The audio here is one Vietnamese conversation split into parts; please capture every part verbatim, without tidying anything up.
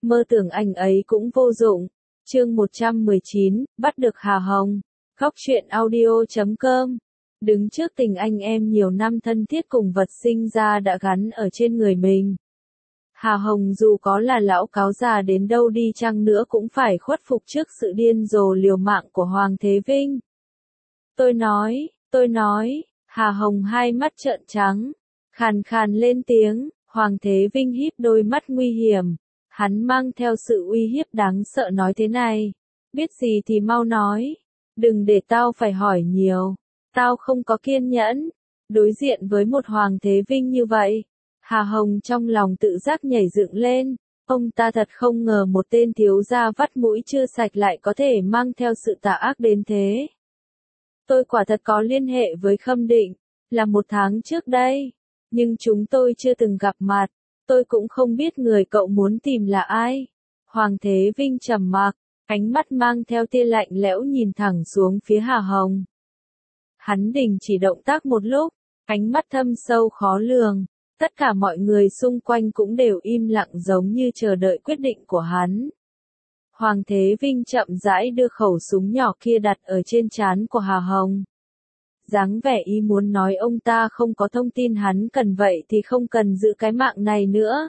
Mơ tưởng anh ấy cũng vô dụng. Chương một trăm mười chín, bắt được Hà Hồng. Góc truyện audio chấm com. Đứng trước tình anh em nhiều năm thân thiết cùng vật sinh ra đã gắn ở trên người mình. Hà Hồng dù có là lão cáo già đến đâu đi chăng nữa cũng phải khuất phục trước sự điên rồ liều mạng của Hoàng Thế Vinh. Tôi nói, tôi nói, Hà Hồng hai mắt trợn trắng, khàn khàn lên tiếng. Hoàng Thế Vinh híp đôi mắt nguy hiểm. Hắn mang theo sự uy hiếp đáng sợ nói thế này. Biết gì thì mau nói. Đừng để tao phải hỏi nhiều. Tao không có kiên nhẫn. Đối diện với một Hoàng Thế Vinh như vậy, Hà Hồng trong lòng tự giác nhảy dựng lên. Ông ta thật không ngờ một tên thiếu gia vắt mũi chưa sạch lại có thể mang theo sự tà ác đến thế. Tôi quả thật có liên hệ với Khâm Định, là một tháng trước đây. Nhưng chúng tôi chưa từng gặp mặt. Tôi cũng không biết người cậu muốn tìm là ai. Hoàng Thế Vinh trầm mặc, ánh mắt mang theo tia lạnh lẽo nhìn thẳng xuống phía Hà Hồng. Hắn đình chỉ động tác một lúc, ánh mắt thâm sâu khó lường. Tất cả mọi người xung quanh cũng đều im lặng giống như chờ đợi quyết định của hắn. Hoàng Thế Vinh chậm rãi đưa khẩu súng nhỏ kia đặt ở trên trán của Hà Hồng. Dáng vẻ y muốn nói ông ta không có thông tin hắn cần vậy thì không cần giữ cái mạng này nữa.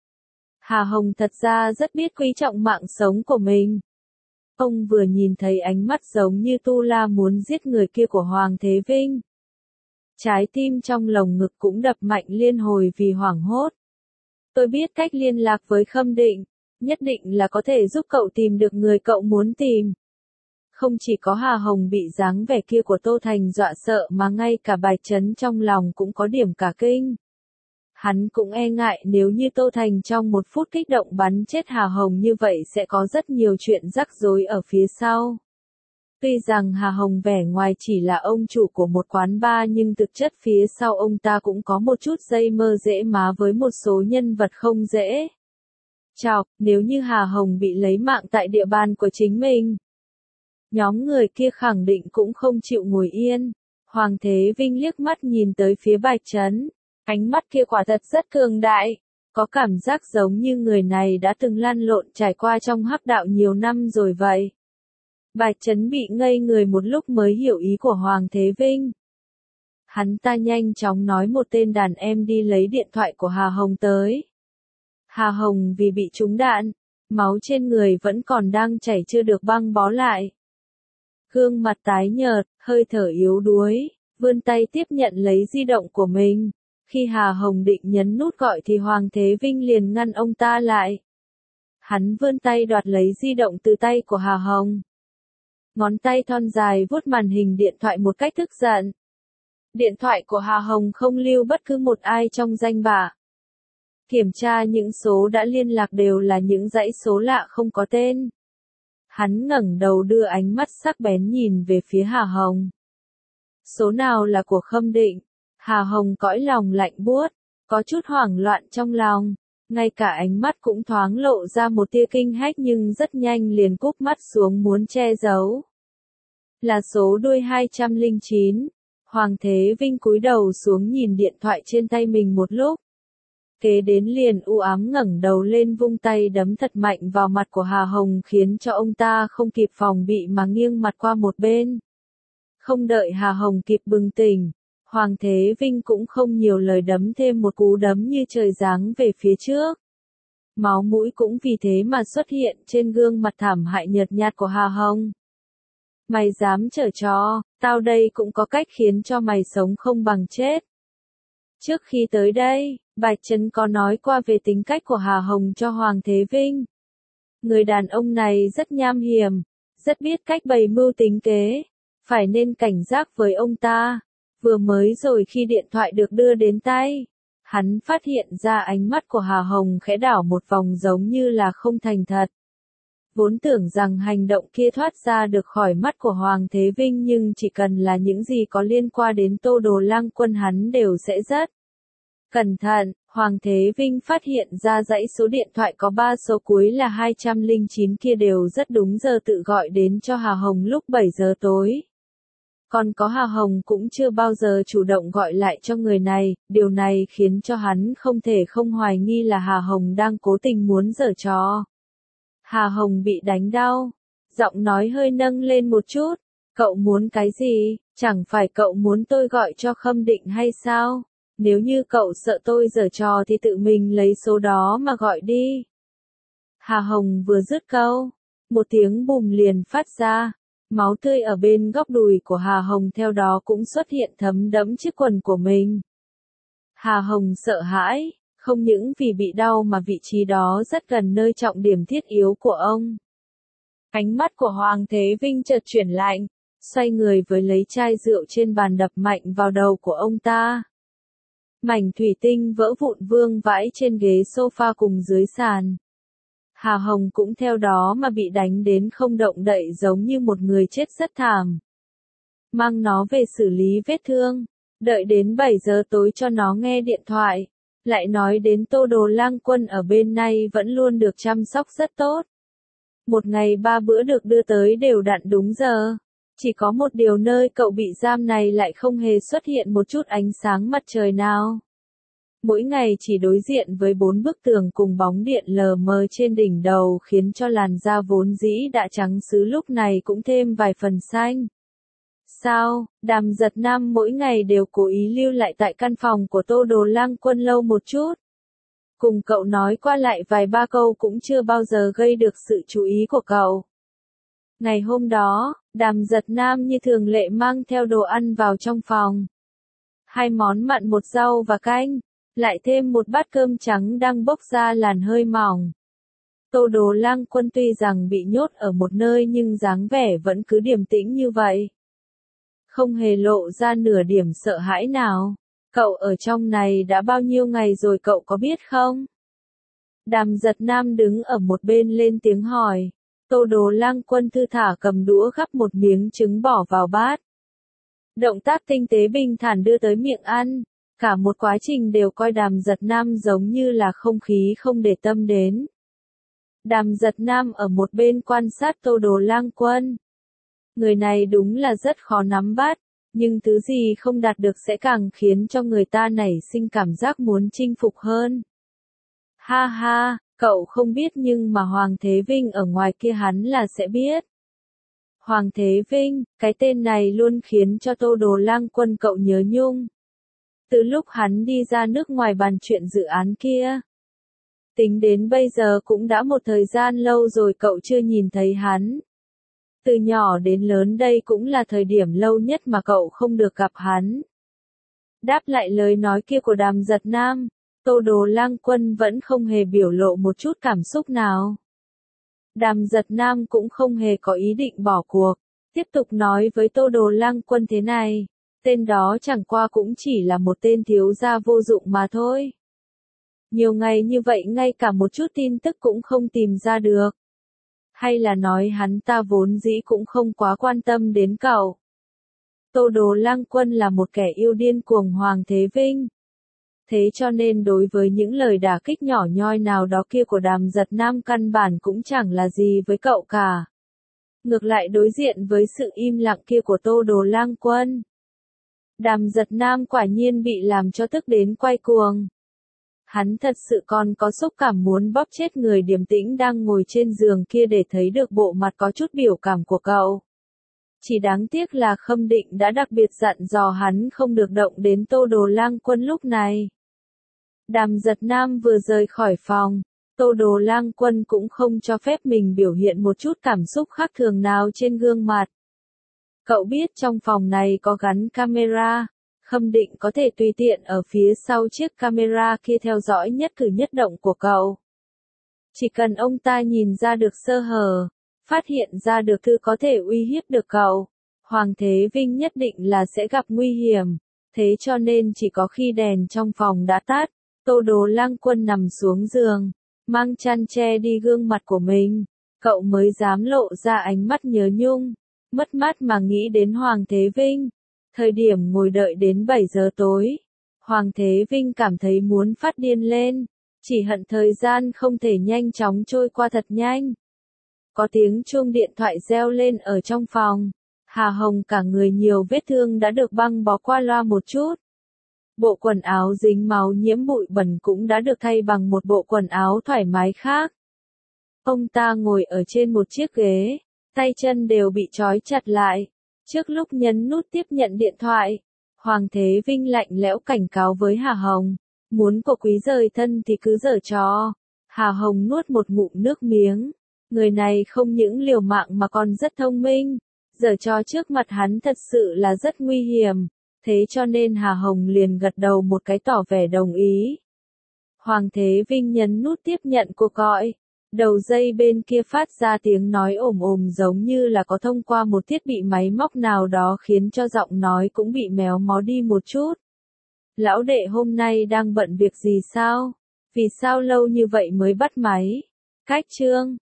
Hà Hồng thật ra rất biết quý trọng mạng sống của mình. Ông vừa nhìn thấy ánh mắt giống như tu la muốn giết người kia của Hoàng Thế Vinh. Trái tim trong lồng ngực cũng đập mạnh liên hồi vì hoảng hốt. Tôi biết cách liên lạc với Khâm Định, nhất định là có thể giúp cậu tìm được người cậu muốn tìm. Không chỉ có Hà Hồng bị dáng vẻ kia của Tô Thành dọa sợ mà ngay cả Bạch Trấn trong lòng cũng có điểm cả kinh. Hắn cũng e ngại nếu như Tô Thành trong một phút kích động bắn chết Hà Hồng như vậy sẽ có rất nhiều chuyện rắc rối ở phía sau. Tuy rằng Hà Hồng vẻ ngoài chỉ là ông chủ của một quán bar nhưng thực chất phía sau ông ta cũng có một chút dây mơ dễ má với một số nhân vật không dễ. Chào, nếu như Hà Hồng bị lấy mạng tại địa bàn của chính mình. Nhóm người kia khẳng định cũng không chịu ngồi yên. Hoàng Thế Vinh liếc mắt nhìn tới phía Bạch Trấn. Ánh mắt kia quả thật rất cường đại. Có cảm giác giống như người này đã từng lăn lộn trải qua trong hắc đạo nhiều năm rồi vậy. Bạch Trấn bị ngây người một lúc mới hiểu ý của Hoàng Thế Vinh. Hắn ta nhanh chóng nói một tên đàn em đi lấy điện thoại của Hà Hồng tới. Hà Hồng vì bị trúng đạn, máu trên người vẫn còn đang chảy chưa được băng bó lại. Gương mặt tái nhợt, hơi thở yếu đuối, vươn tay tiếp nhận lấy di động của mình. Khi Hà Hồng định nhấn nút gọi thì Hoàng Thế Vinh liền ngăn ông ta lại. Hắn vươn tay đoạt lấy di động từ tay của Hà Hồng. Ngón tay thon dài vuốt màn hình điện thoại một cách tức giận. Điện thoại của Hà Hồng không lưu bất cứ một ai trong danh bạ. Kiểm tra những số đã liên lạc đều là những dãy số lạ không có tên. Hắn ngẩng đầu đưa ánh mắt sắc bén nhìn về phía Hà Hồng. Số nào là của Khâm Định? Hà Hồng cõi lòng lạnh buốt, có chút hoảng loạn trong lòng. Ngay cả ánh mắt cũng thoáng lộ ra một tia kinh hách nhưng rất nhanh liền cúp mắt xuống muốn che giấu. Là số đuôi hai trăm lẻ chín. Hoàng Thế Vinh cúi đầu xuống nhìn điện thoại trên tay mình một lúc. Kế đến liền u ám ngẩng đầu lên vung tay đấm thật mạnh vào mặt của Hà Hồng khiến cho ông ta không kịp phòng bị mà nghiêng mặt qua một bên. Không đợi Hà Hồng kịp bừng tỉnh, Hoàng Thế Vinh cũng không nhiều lời đấm thêm một cú đấm như trời giáng về phía trước. Máu mũi cũng vì thế mà xuất hiện trên gương mặt thảm hại nhợt nhạt của Hà Hồng. Mày dám giở trò, tao đây cũng có cách khiến cho mày sống không bằng chết. Trước khi tới đây, Bạch Trấn có nói qua về tính cách của Hà Hồng cho Hoàng Thế Vinh. Người đàn ông này rất nham hiểm, rất biết cách bày mưu tính kế, phải nên cảnh giác với ông ta. Vừa mới rồi khi điện thoại được đưa đến tay, hắn phát hiện ra ánh mắt của Hà Hồng khẽ đảo một vòng giống như là không thành thật. Vốn tưởng rằng hành động kia thoát ra được khỏi mắt của Hoàng Thế Vinh nhưng chỉ cần là những gì có liên quan đến Tô Đồ Lang Quân hắn đều sẽ rất cẩn thận. Hoàng Thế Vinh phát hiện ra dãy số điện thoại có ba số cuối là hai trăm lẻ chín kia đều rất đúng giờ tự gọi đến cho Hà Hồng lúc bảy giờ tối. Còn có Hà Hồng cũng chưa bao giờ chủ động gọi lại cho người này, điều này khiến cho hắn không thể không hoài nghi là Hà Hồng đang cố tình muốn giở trò. Hà Hồng bị đánh đau, giọng nói hơi nâng lên một chút, cậu muốn cái gì, chẳng phải cậu muốn tôi gọi cho Khâm Định hay sao? Nếu như cậu sợ tôi giở trò thì tự mình lấy số đó mà gọi đi. Hà Hồng vừa dứt câu, một tiếng bùm liền phát ra, máu tươi ở bên góc đùi của Hà Hồng theo đó cũng xuất hiện thấm đẫm chiếc quần của mình. Hà Hồng sợ hãi, không những vì bị đau mà vị trí đó rất gần nơi trọng điểm thiết yếu của ông. Ánh mắt của Hoàng Thế Vinh chợt chuyển lạnh, xoay người với lấy chai rượu trên bàn đập mạnh vào đầu của ông ta. Mảnh thủy tinh vỡ vụn vương vãi trên ghế sofa cùng dưới sàn. Hà Hồng cũng theo đó mà bị đánh đến không động đậy giống như một người chết rất thảm. Mang nó về xử lý vết thương, đợi đến bảy giờ tối cho nó nghe điện thoại. Lại nói đến Tô Đồ Lang Quân ở bên này vẫn luôn được chăm sóc rất tốt. Một ngày ba bữa được đưa tới đều đặn đúng giờ. Chỉ có một điều nơi cậu bị giam này lại không hề xuất hiện một chút ánh sáng mặt trời nào. Mỗi ngày chỉ đối diện với bốn bức tường cùng bóng điện lờ mờ trên đỉnh đầu khiến cho làn da vốn dĩ đã trắng sứ lúc này cũng thêm vài phần xanh. Sao, Đàm Giật Nam mỗi ngày đều cố ý lưu lại tại căn phòng của Tô Đồ Lang Quân lâu một chút. Cùng cậu nói qua lại vài ba câu cũng chưa bao giờ gây được sự chú ý của cậu. Ngày hôm đó, Đàm Giật Nam như thường lệ mang theo đồ ăn vào trong phòng. Hai món mặn một rau và canh, lại thêm một bát cơm trắng đang bốc ra làn hơi mỏng. Tô Đồ Lang Quân tuy rằng bị nhốt ở một nơi nhưng dáng vẻ vẫn cứ điềm tĩnh như vậy. Không hề lộ ra nửa điểm sợ hãi nào. Cậu ở trong này đã bao nhiêu ngày rồi cậu có biết không? Đàm Giật Nam đứng ở một bên lên tiếng hỏi. Tô Đồ Lang Quân thư thả cầm đũa gắp một miếng trứng bỏ vào bát. Động tác tinh tế bình thản đưa tới miệng ăn. Cả một quá trình đều coi Đàm Giật Nam giống như là không khí không để tâm đến. Đàm Giật Nam ở một bên quan sát Tô Đồ Lang Quân. Người này đúng là rất khó nắm bắt, nhưng thứ gì không đạt được sẽ càng khiến cho người ta nảy sinh cảm giác muốn chinh phục hơn. Ha ha, cậu không biết nhưng mà Hoàng Thế Vinh ở ngoài kia hắn là sẽ biết. Hoàng Thế Vinh, cái tên này luôn khiến cho Tô Đồ Lang Quân cậu nhớ nhung. Từ lúc hắn đi ra nước ngoài bàn chuyện dự án kia. Tính đến bây giờ cũng đã một thời gian lâu rồi cậu chưa nhìn thấy hắn. Từ nhỏ đến lớn đây cũng là thời điểm lâu nhất mà cậu không được gặp hắn. Đáp lại lời nói kia của Đàm Giật Nam, Tô Đồ Lang Quân vẫn không hề biểu lộ một chút cảm xúc nào. Đàm Giật Nam cũng không hề có ý định bỏ cuộc, tiếp tục nói với Tô Đồ Lang Quân thế này, tên đó chẳng qua cũng chỉ là một tên thiếu gia vô dụng mà thôi. Nhiều ngày như vậy ngay cả một chút tin tức cũng không tìm ra được. Hay là nói hắn ta vốn dĩ cũng không quá quan tâm đến cậu. Tô Đồ Lang Quân là một kẻ yêu điên cuồng Hoàng Thế Vinh. Thế cho nên đối với những lời đả kích nhỏ nhoi nào đó kia của Đàm Giật Nam căn bản cũng chẳng là gì với cậu cả. Ngược lại đối diện với sự im lặng kia của Tô Đồ Lang Quân. Đàm Giật Nam quả nhiên bị làm cho tức đến quay cuồng. Hắn thật sự còn có xúc cảm muốn bóp chết người điềm tĩnh đang ngồi trên giường kia để thấy được bộ mặt có chút biểu cảm của cậu. Chỉ đáng tiếc là Khâm Định đã đặc biệt dặn dò hắn không được động đến Tô Đồ Lang Quân lúc này. Đàm Giật Nam vừa rời khỏi phòng, Tô Đồ Lang Quân cũng không cho phép mình biểu hiện một chút cảm xúc khác thường nào trên gương mặt. Cậu biết trong phòng này có gắn camera. Khâm Định có thể tùy tiện ở phía sau chiếc camera kia theo dõi nhất cử nhất động của cậu. Chỉ cần ông ta nhìn ra được sơ hở, phát hiện ra được thứ có thể uy hiếp được cậu, Hoàng Thế Vinh nhất định là sẽ gặp nguy hiểm. Thế cho nên chỉ có khi đèn trong phòng đã tắt, Tô Đồ Lang Quân nằm xuống giường, mang chăn che đi gương mặt của mình, cậu mới dám lộ ra ánh mắt nhớ nhung, mất mát mà nghĩ đến Hoàng Thế Vinh. Thời điểm ngồi đợi đến bảy giờ tối, Hoàng Thế Vinh cảm thấy muốn phát điên lên, chỉ hận thời gian không thể nhanh chóng trôi qua thật nhanh. Có tiếng chuông điện thoại reo lên ở trong phòng, Hà Hồng cả người nhiều vết thương đã được băng bó qua loa một chút. Bộ quần áo dính máu nhiễm bụi bẩn cũng đã được thay bằng một bộ quần áo thoải mái khác. Ông ta ngồi ở trên một chiếc ghế, tay chân đều bị trói chặt lại. Trước lúc nhấn nút tiếp nhận điện thoại, Hoàng Thế Vinh lạnh lẽo cảnh cáo với Hà Hồng, muốn cô quý rời thân thì cứ giở trò. Hà Hồng nuốt một ngụm nước miếng, người này không những liều mạng mà còn rất thông minh, giở trò trước mặt hắn thật sự là rất nguy hiểm, thế cho nên Hà Hồng liền gật đầu một cái tỏ vẻ đồng ý. Hoàng Thế Vinh nhấn nút tiếp nhận cuộc gọi. Đầu dây bên kia phát ra tiếng nói ồm ồm giống như là có thông qua một thiết bị máy móc nào đó khiến cho giọng nói cũng bị méo mó đi một chút. Lão đệ hôm nay đang bận việc gì sao? Vì sao lâu như vậy mới bắt máy? Cách Trương,